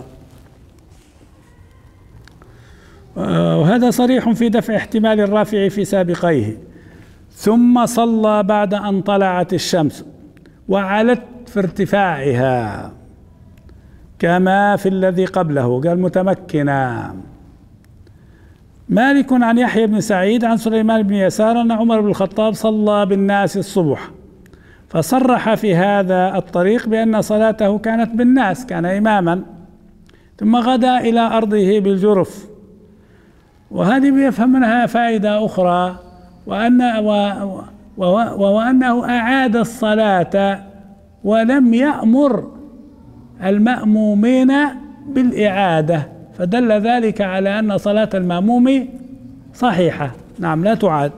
وهذا صريح في دفع احتمال الرافع في سابقيه. ثم صلى بعد أن طلعت الشمس وعلت في ارتفاعها كما في الذي قبله، قال متمكنا. مالك عن يحيى بن سعيد عن سليمان بن يسار أن عمر بن الخطاب صلى بالناس الصبح، فصرح في هذا الطريق بأن صلاته كانت بالناس، كان إماما، ثم غدا إلى أرضه بالجرف. وهذه بيفهم منها فائدة أخرى، وأنه أعاد الصلاة ولم يأمر المأمومين بالإعادة، فدل ذلك على أن صلاة المأموم صحيحة. نعم لا تعاد.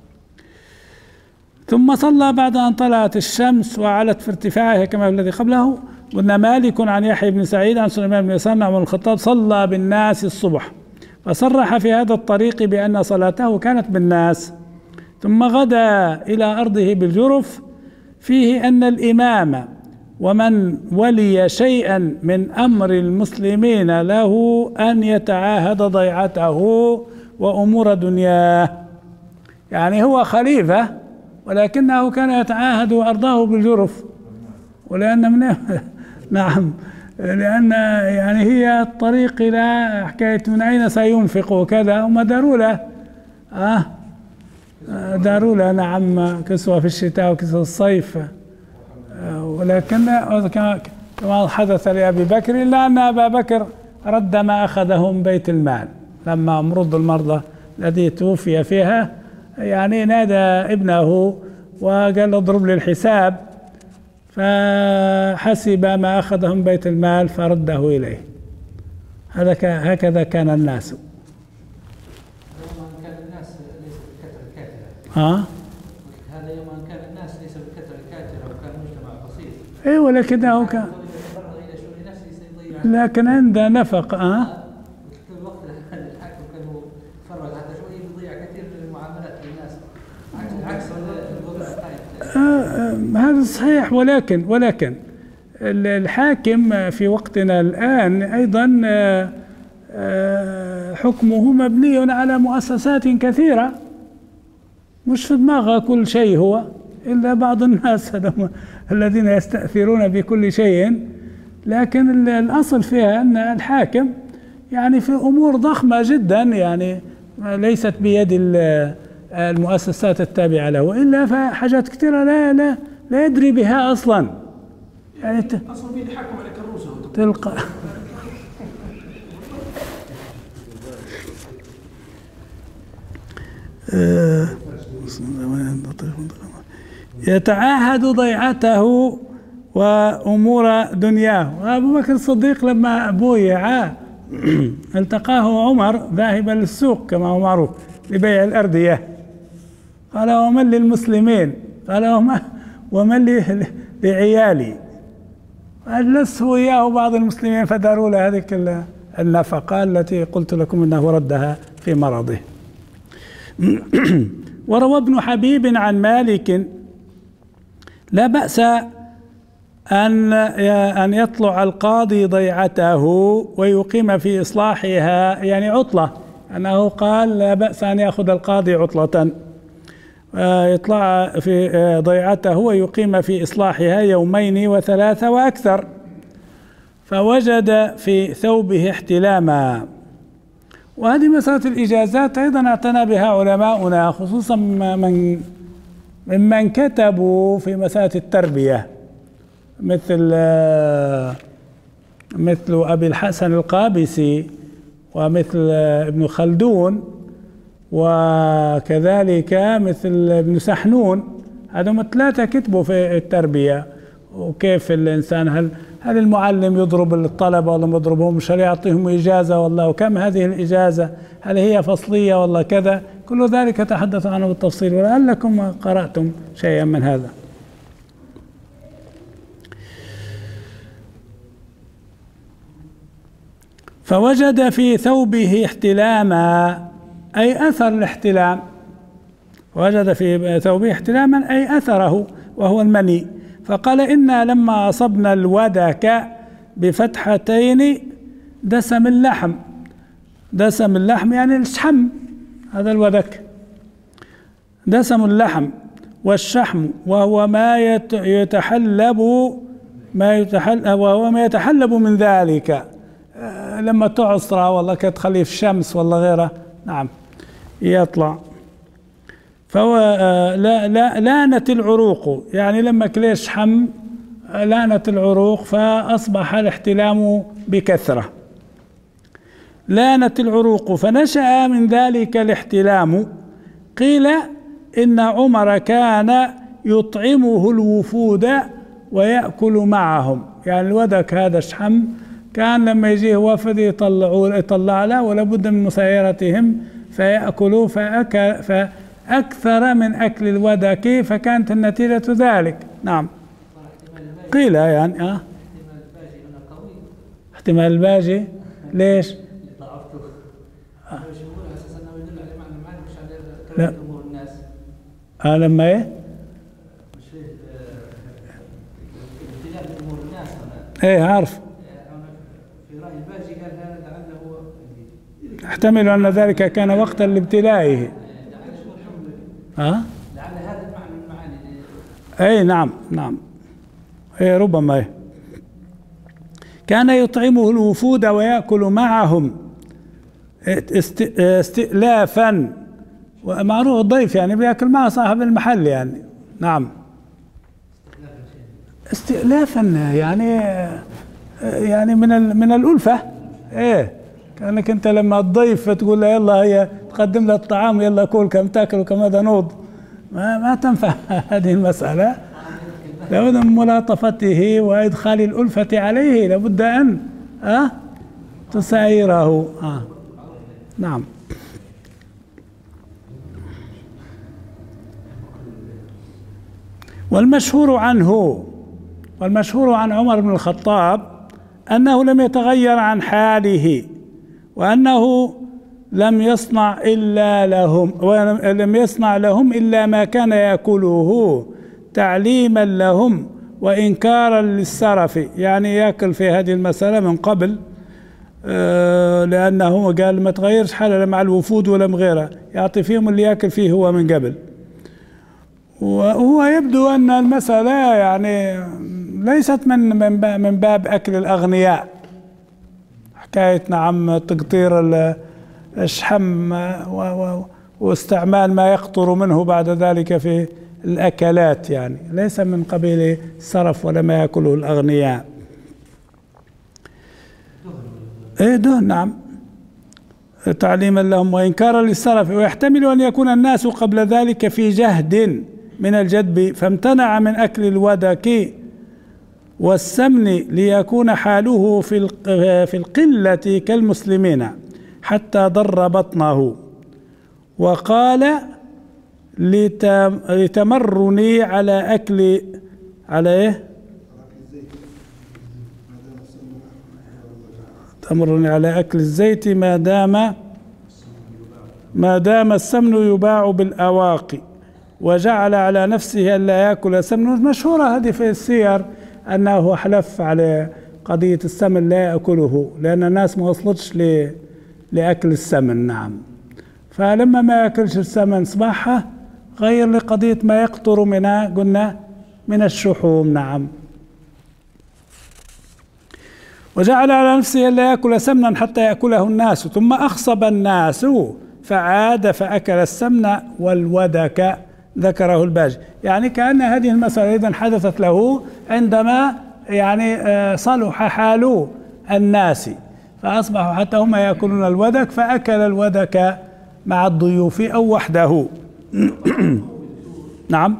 ثم صلى بعد أن طلعت الشمس وعلت في ارتفاعها كما في الذي قبله. قلنا مالك عن يحيى بن سعيد عن سليمان بن يسار عن عمر بن الخطاب صلى بالناس الصبح، فصرح في هذا الطريق بأن صلاته كانت بالناس. ثم غدا إلى أرضه بالجرف، فيه أن الإمام ومن ولي شيئا من أمر المسلمين له أن يتعاهد ضيعته وأمور دنياه، يعني هو خليفة ولكنه كان يتعاهد أرضه بالجرف، ولأن من نعم، لأن يعني هي الطريق إلى حكاية من أين سينفق وكذا، وما داروا له داروا له نعم كسوة في الشتاء وكسوة الصيف، ولكن كما حدث لأبي بكر، إلا أن أبا بكر رد ما أخذه من بيت المال لما مرض المرضى الذي توفي فيها، يعني نادى ابنه وقال اضرب لي الحساب، فحسب ما أخذه من بيت المال فرده إليه. هكذا كان الناس. كان الناس ليس بالكثرة الكاترة. هذا يوم أن كان الناس ليس بالكثرة الكاترة وكان مجتمع بسيط. إيه ولكنه كان لكن عنده نفق. في الوقت الحاكم كان هو فرغ حتى شوي يضيع كثير من المعاملات للناس عكس الوضع القائم. هذا صحيح، ولكن الحاكم في وقتنا الآن أيضا حكمه مبني على مؤسسات كثيرة، مش في دماغه كل شيء هو، إلا بعض الناس الذين يستأثرون بكل شيء. لكن الأصل فيها أن الحاكم يعني في أمور ضخمة جدا يعني ليست بيد المؤسسات التابعة له، إلا فحاجات كثيرة لا يدري بها أصلا. يعني أصلا بيد حاكم على كروسه تلقى يتعاهد ضيعته وأمور دنياه. وأبو بكر الصديق لما بويع التقاه عمر ذاهبا للسوق كما هو معروف لبيع الأردية، قال ومن للمسلمين؟ قال ومن لعيالي؟ أجلسه إياه بعض المسلمين فداروا له هذه النفقة التي قلت لكم أنه ردها في مرضه. وروى ابن حبيب عن مالك لا بأس أن يطلع القاضي ضيعته ويقيم في إصلاحها، يعني عطلة، أنه قال لا بأس أن يأخذ القاضي عطلة يطلع في ضيعته ويقيم في إصلاحها 2 و3 وأكثر. فوجد في ثوبه احتلاما. وهذه مسألة الإجازات أيضا اعتنى بها علماؤنا، خصوصا ممن كتبوا في مسألة التربية، مثل أبي الحسن القابسي ومثل ابن خلدون، وكذلك مثل ابن سحنون. هذهم 3 كتبوا في التربية وكيف الإنسان، هل المعلم يضرب الطلبة ولا ما يضربهمش، هل يعطيهم إجازة والله، وكم هذه الإجازة، هل هي فصلية ولا كذا، كل ذلك تحدث عنه بالتفصيل، ولعلكم قرأتم شيئا من هذا. فوجد في ثوبه احتلاما، أي أثر الاحتلام، وجد في ثوبه احتلاما أي أثره وهو المني. فقال إنا لما أصبنا الودك بفتحتين دسم اللحم. دسم اللحم يعني الشحم، هذا الودك. دسم اللحم والشحم وهو ما يتحلب من ذلك، لما تعصره والله كتخليه في الشمس والله غيره، نعم يطلع. فهو لانت العروق، يعني لما كليش شحم لانت العروق فأصبح الاحتلام بكثرة. لانت العروق فنشأ من ذلك الاحتلام. قيل إن عمر كان يطعمه الوفود ويأكل معهم، يعني الودك هذا الشحم كان لما يجيه وفد يطلع له ولابد من مسايرتهم فيأكلوا، فأكثر من أكل الودك، فكانت النتيجة ذلك. نعم قيل يعني احتمال الباجي ليش؟ لا لما ايه؟ ايه عارف. احتمل أن ذلك كان وقتا لابتلائه. لعل هذا المعنى من المعاني. اي نعم اي ربما ايه. كان يطعمه الوفود ويأكل معهم استئلافا، ومعروف الضيف يعني بياكل معه صاحب المحل يعني. نعم. استئلافا يعني من الألفة. ايه كأنك انت لما الضيف تقول له يلا هي تقدم له الطعام يلا كل كم تاكل وكم هذا نوض، ما تنفع هذه المسألة. لابد من ملاطفته وإدخال الألفة عليه، لابد أن تسايره. نعم. والمشهور عن عمر بن الخطاب أنه لم يتغير عن حاله، وأنه لم يصنع لهم إلا ما كان يأكله تعليما لهم وإنكارا للسرف، يعني يأكل في هذه المسألة من قبل، لأنه قال ما تغيرش حاله مع الوفود ولا غيره، يعطي فيهم اللي يأكل فيه هو من قبل. وهو يبدو أن المسألة يعني ليست من باب أكل الأغنياء، حكاية نعم تقطير الشحم واستعمال ما يقطر منه بعد ذلك في الأكلات، يعني ليس من قبيل السرف ولا ما يأكله الأغنياء. إيه دهن نعم، تعليما لهم وإنكارا للسرف. ويحتمل أن يكون الناس قبل ذلك في جهد من الجدب فامتنع من أكل الودك والسمن ليكون حاله في القلة كالمسلمين حتى ضر بطنه، وقال لتمرني على أكل تمرني على أكل الزيت ما دام السمن يباع بالأواقي، وجعل على نفسه ألا يأكل سمن. مشهورة هذه في السير أنه حلف على قضية السمن لا يأكله، لأن الناس ما وصلتش لأكل السمن. نعم. فلما ما يأكلش السمن صباحها غير لقضية ما يقطر قلنا من الشحوم. نعم. وجعل على نفسه ألا يأكل سمنا حتى يأكله الناس، ثم أخصب الناس فعاد فأكل السمن والودك، ذكره الباجي. يعني كأن هذه المسألة إذن حدثت له عندما يعني صلح حال الناس، فأصبحوا حتى هم يأكلون الودك، فأكل الودك مع الضيوف أو وحده. نعم.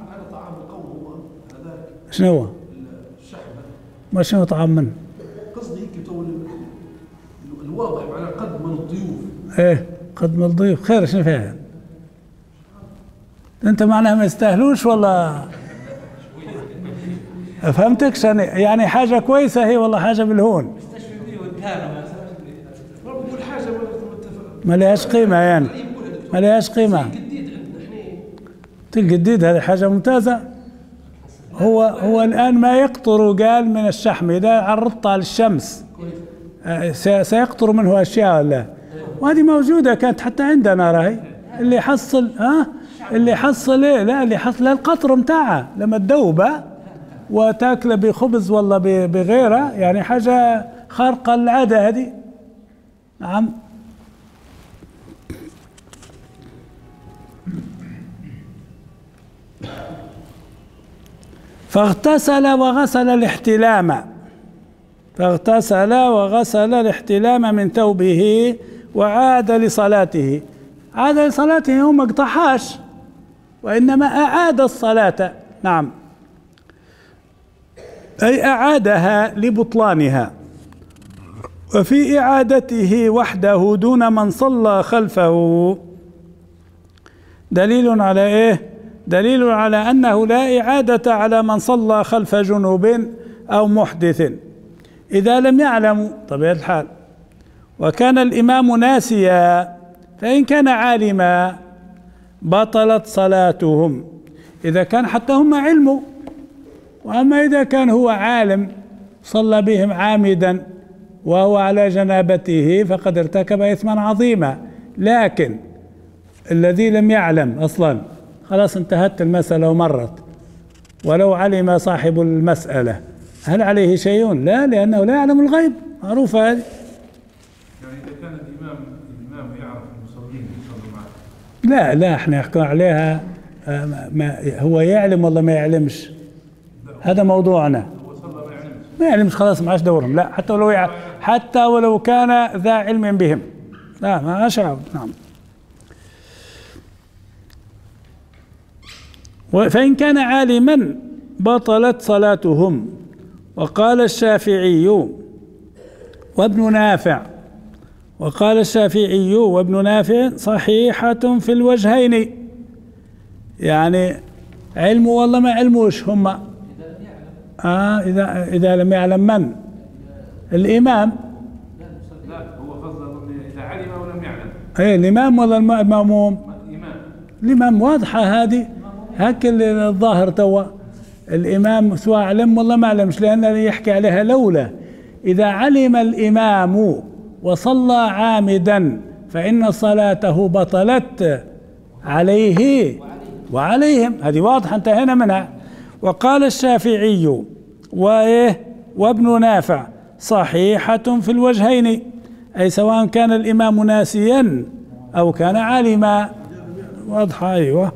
شنو هو؟ ما شنو طعام منه؟ قصدي الواضح على قد من الضيوف. ايه قد من الضيوف خير. شنو فيها؟ انت معناها ما يستاهلوش ولا فهمتكش؟ يعني حاجه كويسه هي والله حاجه بالهون ما لهاش قيمه، يعني ما لهاش قيمه. الجديد هذه حاجه ممتازه. هو الان ما يقطر قال من الشحم اذا عرضتها للشمس سيقطر منه اشياء ولا، وهذه موجوده كانت حتى عندنا راهي. اللي يحصل اللي حصل ايه؟ لا اللي حصل القطر متاعها لما تذوبه وتاكله بخبز ولا بغيره، يعني حاجه خارقه للعاده هذه. نعم. فاغتسل وغسل الاحتلام من ثوبه وعاد لصلاته. عاد لصلاته هو ما اقطعهاش وإنما أعاد الصلاة. نعم. أي أعادها لبطلانها. وفي إعادته وحده دون من صلى خلفه دليل على إيه؟ دليل على أنه لا إعادة على من صلى خلف جنوب أو محدث إذا لم يعلموا طبيعة الحال، وكان الإمام ناسيا، فإن كان عالما بطلت صلاتهم إذا كان حتى هم علموا. وأما إذا كان هو عالم صلى بهم عامدا وهو على جنابته فقد ارتكب إثما عظيما. لكن الذي لم يعلم أصلا خلاص انتهت المسألة ومرت، ولو علم صاحب المسألة هل عليه شيء؟ لا، لأنه لا يعلم الغيب، معروفة هذه. يعني إذا كان الإمام يعرف المصلين يصلوا معه لا احنا نحكي عليها هو يعلم ولا ما يعلمش، هذا موضوعنا. ما يعلمش خلاص ما عادش دورهم، لا حتى ولو كان ذا علم بهم، لا ما أشعر. نعم. فإن كان عالما بطلت صلاتهم. وقال الشافعي وابن نافع وابن نافع صحيحة في الوجهين، يعني علم والله ما علموش هم. إذا لم يعلم من؟ الإمام. لا هو فضل إذا علم أو لم يعلم. الإمام ولا المأموم؟ الإمام واضحة هذه، هك الظاهر توا الإمام سواء علم والله ما علمش، لأن يحكي عليها لولا إذا علم الإمام وصلى عامدا فإن صلاته بطلت عليه وعليهم، هذه واضحة انتهينا منها. وقال الشافعي وابن نافع صحيحة في الوجهين، أي سواء كان الإمام ناسيا أو كان عالما. واضحة. أيوة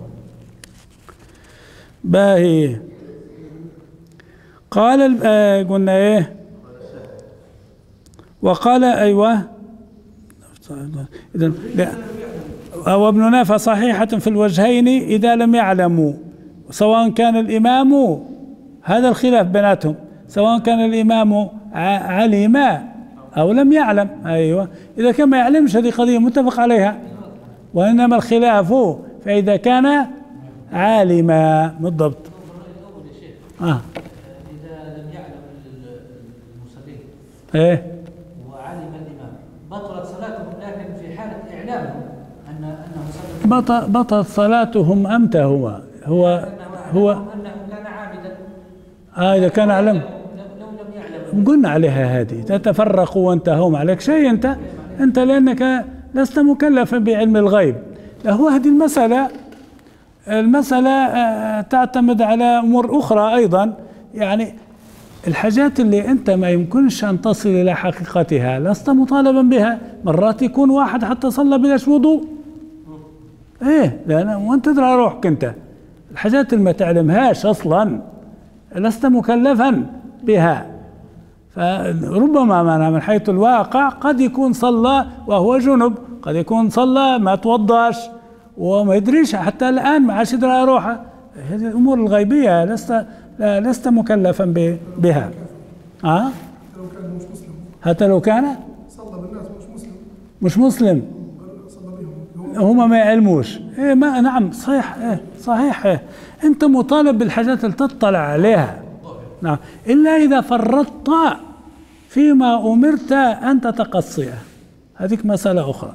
باهي. قال قلنا وقال أيوة وابن نافع صحيحة في الوجهين إذا لم يعلموا، سواء كان الإمام، هذا الخلاف بيناتهم، سواء كان الإمام علم أو لم يعلم. أيوة إذا كان ما يعلمش هذه قضية متفق عليها، وإنما الخلاف فإذا كان عالما. بالضبط. إذا لم يعلم المصلين وعلم الإمام بطلت صلاتهم، لكن في حالة إعلامهم أنه صلى بطلت صلاتهم أمتى هو أنه كان عامدا. إذا كان علم لو لم يعلم قلنا عليها هذه تتفرقوا وانتهوا، ما عليك شيء أنت لأنك لست مكلفا بعلم الغيب. هو هذه المسألة تعتمد على أمور أخرى أيضا، يعني الحاجات اللي أنت ما يمكنش أن تصل إلى حقيقتها لست مطالبا بها. مرات يكون واحد حتى صلى بلاش وضوء، لأن وأنت تدرى روحك أنت الحاجات اللي ما تعلمهاش أصلا لست مكلفا بها. فربما من حيث الواقع قد يكون صلى وهو جنب، قد يكون صلى ما توضاش وما يدريش حتى الآن ما عادش يدرى روحه. هذه الأمور الغيبية لست مكلفا بها. لو كان مش مسلم، حتى لو كان صلى بالناس مش مسلم صلى بهم هما ما يعلموش. ما نعم صحيح. صحيح. أنت مطالب بالحاجات اللي تطلع عليها، نعم، إلا إذا فرطت فيما أمرت أن تتقصيه، هذيك مسألة أخرى.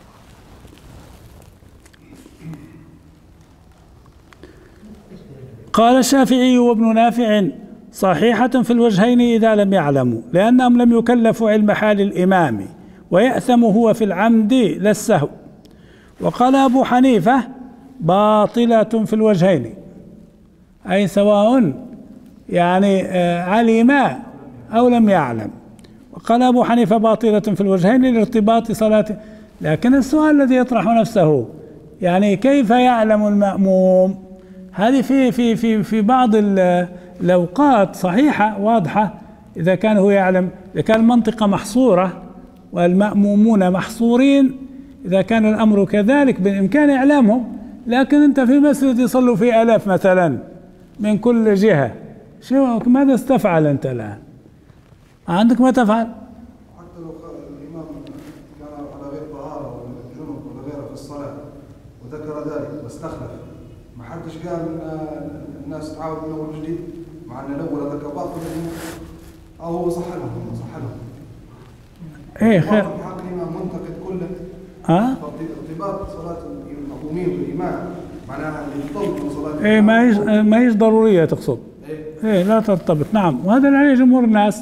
قال الشافعي وابن نافع صحيحة في الوجهين إذا لم يعلموا، لأنهم لم يكلفوا علم حال الإمام، ويأثم هو في العمد لا السهو. وقال أبو حنيفة باطلة في الوجهين، أي سواء يعني علم أو لم يعلم. وقال أبو حنيفة باطلة في الوجهين لارتباط صلاة. لكن السؤال الذي يطرح نفسه يعني كيف يعلم المأموم؟ هذه في بعض الأوقات صحيحة واضحة إذا كان هو يعلم، إذا كان المنطقة محصورة والمأمومون محصورين، إذا كان الأمر كذلك بالإمكان إعلامهم. لكن أنت في مسجد يصلوا فيه آلاف مثلا من كل جهة، ماذا استفعل أنت الآن؟ عندك ما تفعل؟ حتى لو الإمام كان على غير طهارة ولا جنب ولا غيره في الصلاة وذكر ذلك بس أخلف، ما حدش قال الناس تعاود من أول وجديد، مع أن الأول ذكر باطل أو هو صح لهم. إيه خير. في حق الإمام منتقد كله. ارتباط صلاة المأمومين بالإمام معناها يرتبط بصلاة. ما هيش ضرورية تقصد. لا ترتبط. نعم، وهذا اللي عليه جمهور الناس.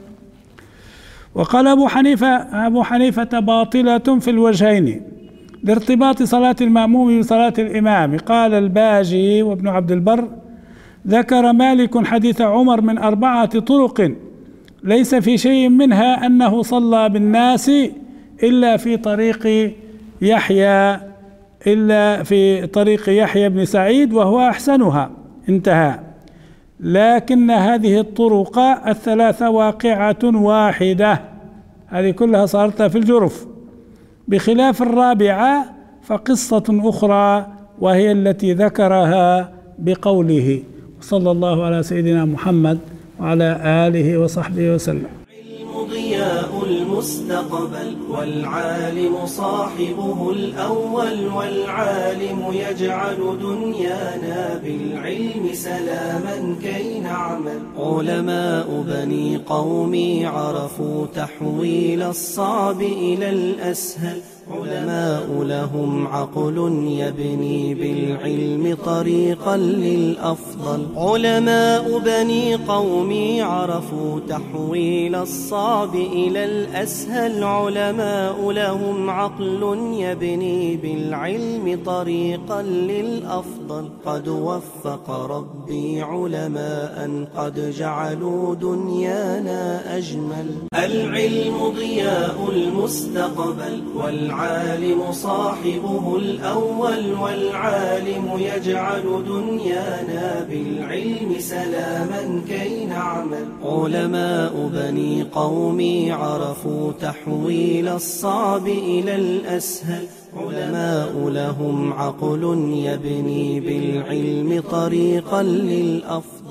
وقال أبو حنيفة باطلة في الوجهين لارتباط صلاة المأموم بصلاة الإمام. قال الباجي وابن عبد البر ذكر مالك حديث عمر من 4 طرق ليس في شيء منها أنه صلى بالناس إلا في طريق يحيى إلا في طريق يحيى بن سعيد وهو أحسنها، انتهى. لكن هذه الطرق الثلاثة واقعة واحدة، هذه كلها صارت في الجرف، بخلاف الرابعة فقصة أخرى وهي التي ذكرها بقوله. صلى الله على سيدنا محمد وعلى آله وصحبه وسلم. العلم ضياء المستقبل والعالم صاحبه الأول، والعالم يجعل دنيانا بالعلم سلاما كي نعمل. علماء بني قومي عرفوا تحويل الصعب إلى الأسهل، علماء لهم عقل يبني بالعلم طريقا للأفضل. علماء بني قومي عرفوا تحويل الصعب إلى الأسهل، علماء لهم عقل يبني بالعلم طريقا للأفضل. قد وفق ربي علماء قد جعلوا دنيانا أجمل. العلم ضياء المستقبل والعالم صاحبه الأول، والعالم يجعل دنيانا بالعلم سلاما كي نعمل. علماء بني قومي عرفوا تحويل الصعب إلى الأسهل، علماء لهم عقل يبني بالعلم طريقا للأفضل.